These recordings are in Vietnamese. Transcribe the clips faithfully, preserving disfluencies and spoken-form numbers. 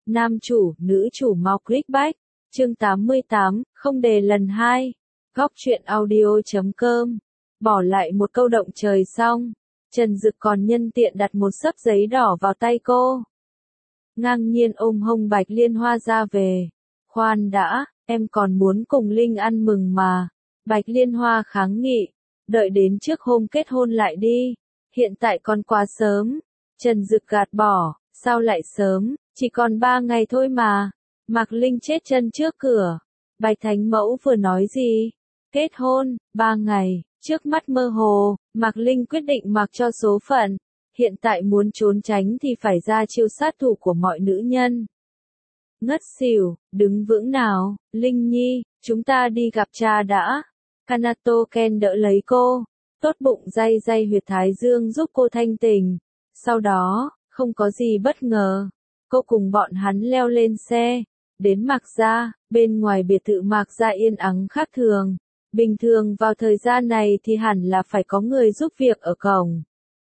Nam chủ, nữ chủ mau clickback. Chương tám mươi tám, không đề lần hai. Góc truyện audio chấm com. Bỏ lại một câu động trời xong, Trần Dực còn nhân tiện đặt một xấp giấy đỏ vào tay cô. Ngang nhiên ôm hông Bạch Liên Hoa ra về. Khoan đã, em còn muốn cùng Linh ăn mừng mà. Bạch Liên Hoa kháng nghị. Đợi đến trước hôm kết hôn lại đi. Hiện tại còn quá sớm. Trần Dực gạt bỏ. Sao lại sớm, chỉ còn ba ngày thôi mà. Mạc Linh chết chân trước cửa. Bạch Thánh Mẫu vừa nói gì? Kết hôn, ba ngày, trước mắt mơ hồ, Mạc Linh quyết định mặc cho số phận. Hiện tại muốn trốn tránh thì phải ra chiêu sát thủ của mọi nữ nhân. Ngất xỉu, đứng vững nào, Linh Nhi, chúng ta đi gặp cha đã. Kanato Ken đỡ lấy cô, tốt bụng day day huyệt thái dương giúp cô thanh tỉnh. Sau đó, không có gì bất ngờ, cô cùng bọn hắn leo lên xe, đến Mạc Gia, bên ngoài biệt thự Mạc Gia yên ắng khác thường. Bình thường vào thời gian này thì hẳn là phải có người giúp việc ở cổng.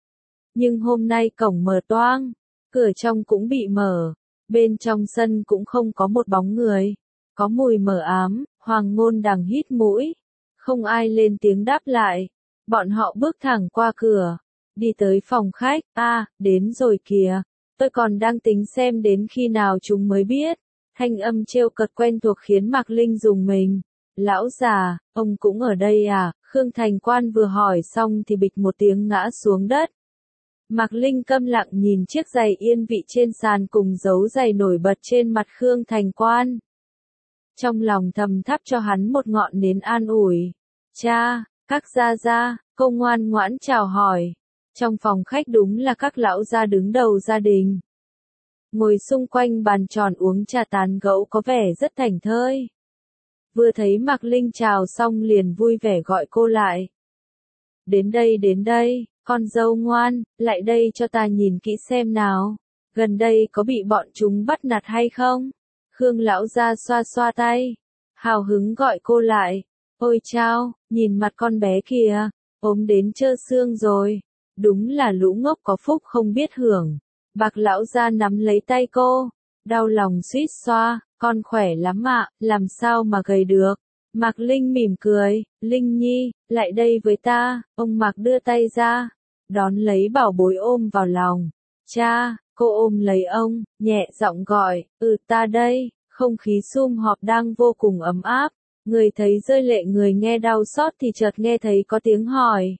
Nhưng hôm nay cổng mở toang, cửa trong cũng bị mở, bên trong sân cũng không có một bóng người. Có mùi mờ ám, Hoàng Ngôn Đằng hít mũi, không ai lên tiếng đáp lại. Bọn họ bước thẳng qua cửa, đi tới phòng khách. A, à, đến rồi kìa, tôi còn đang tính xem đến khi nào chúng mới biết. Thanh âm trêu cợt quen thuộc khiến Mạc Linh rùng mình. Lão già, ông cũng ở đây à? Khương Thành Quan vừa hỏi xong thì bịch một tiếng ngã xuống đất. Mạc Linh câm lặng nhìn chiếc giày yên vị trên sàn cùng dấu giày nổi bật trên mặt Khương Thành Quan. Trong lòng thầm thắp cho hắn một ngọn nến an ủi. Cha, các gia gia, cô ngoan ngoãn chào hỏi. Trong phòng khách đúng là các lão gia đứng đầu gia đình. Ngồi xung quanh bàn tròn uống trà tán gẫu có vẻ rất thảnh thơi. Vừa thấy Mạc Linh chào xong liền vui vẻ gọi cô lại. Đến đây đến đây, con dâu ngoan, lại đây cho ta nhìn kỹ xem nào. Gần đây có bị bọn chúng bắt nạt hay không? Khương lão gia xoa xoa tay, hào hứng gọi cô lại. Ôi chao, nhìn mặt con bé kìa, ốm đến trơ xương rồi. Đúng là lũ ngốc có phúc không biết hưởng. Bạc lão gia nắm lấy tay cô, đau lòng suýt xoa, con khỏe lắm ạ, làm sao mà gầy được. Mạc Linh mỉm cười, Linh Nhi, lại đây với ta. Ông Mạc đưa tay ra, đón lấy bảo bối ôm vào lòng. Cha, cô ôm lấy ông, nhẹ giọng gọi, ừ ta đây. Không khí sum họp đang vô cùng ấm áp, người thấy rơi lệ người nghe đau xót thì chợt nghe thấy có tiếng hỏi.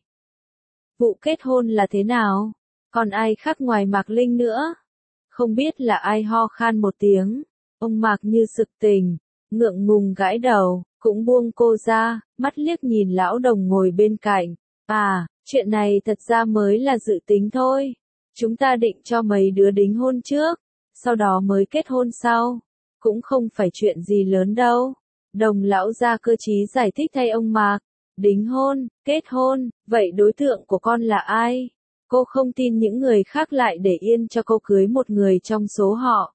Vụ kết hôn là thế nào? Còn ai khác ngoài Mạc Linh nữa? Không biết là ai ho khan một tiếng. Ông Mạc như sực tỉnh, ngượng ngùng gãi đầu, cũng buông cô ra, mắt liếc nhìn lão đồng ngồi bên cạnh. À, chuyện này thật ra mới là dự tính thôi. Chúng ta định cho mấy đứa đính hôn trước, sau đó mới kết hôn sau. Cũng không phải chuyện gì lớn đâu. Đồng lão gia cơ trí giải thích thay ông Mạc. Đính hôn, kết hôn, vậy đối tượng của con là ai? Cô không tin những người khác lại để yên cho cô cưới một người trong số họ.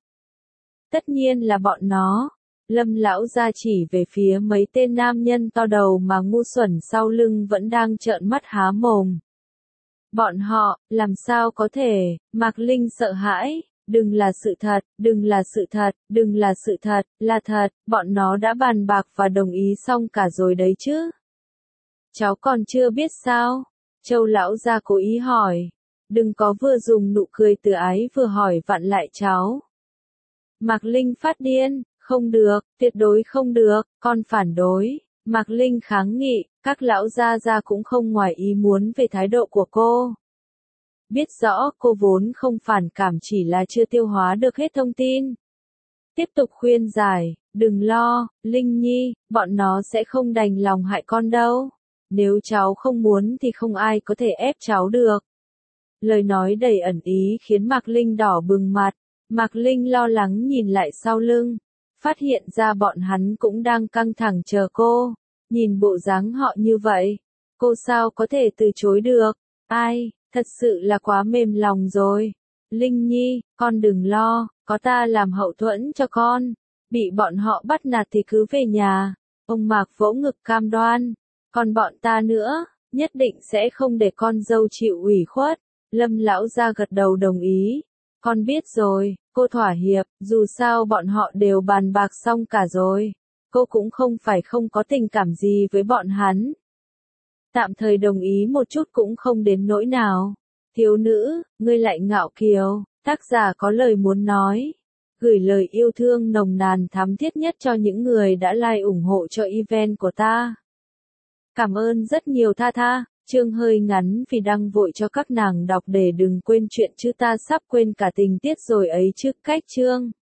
Tất nhiên là bọn nó. Lâm lão gia chỉ về phía mấy tên nam nhân to đầu mà ngu xuẩn sau lưng vẫn đang trợn mắt há mồm. Bọn họ, làm sao có thể? Mạc Linh sợ hãi. Đừng là sự thật, đừng là sự thật, đừng là sự thật, là thật, bọn nó đã bàn bạc và đồng ý xong cả rồi đấy chứ. Cháu còn chưa biết sao? Châu lão gia cố ý hỏi. Đừng có vừa dùng nụ cười từ ái vừa hỏi vặn lại cháu. Mạc Linh phát điên, không được, tuyệt đối không được, con phản đối. Mạc Linh kháng nghị, các lão gia gia cũng không ngoài ý muốn về thái độ của cô. Biết rõ cô vốn không phản cảm chỉ là chưa tiêu hóa được hết thông tin. Tiếp tục khuyên giải, đừng lo, Linh Nhi, bọn nó sẽ không đành lòng hại con đâu. Nếu cháu không muốn thì không ai có thể ép cháu được. Lời nói đầy ẩn ý khiến Mạc Linh đỏ bừng mặt. Mạc Linh lo lắng nhìn lại sau lưng, phát hiện ra bọn hắn cũng đang căng thẳng chờ cô. Nhìn bộ dáng họ như vậy, cô sao có thể từ chối được? Ai, thật sự là quá mềm lòng rồi. Linh Nhi, con đừng lo, có ta làm hậu thuẫn cho con. Bị bọn họ bắt nạt thì cứ về nhà. Ông Mạc vỗ ngực cam đoan. Còn bọn ta nữa, nhất định sẽ không để con dâu chịu ủy khuất. Lâm lão gia gật đầu đồng ý. Con biết rồi, cô thỏa hiệp, dù sao bọn họ đều bàn bạc xong cả rồi. Cô cũng không phải không có tình cảm gì với bọn hắn. Tạm thời đồng ý một chút cũng không đến nỗi nào. Thiếu nữ, ngươi lại ngạo kiều, tác giả có lời muốn nói. Gửi lời yêu thương nồng nàn thắm thiết nhất cho những người đã like ủng hộ cho event của ta. Cảm ơn rất nhiều Tha Tha, chương hơi ngắn vì đăng vội cho các nàng đọc để đừng quên chuyện chứ ta sắp quên cả tình tiết rồi ấy chứ cách chương.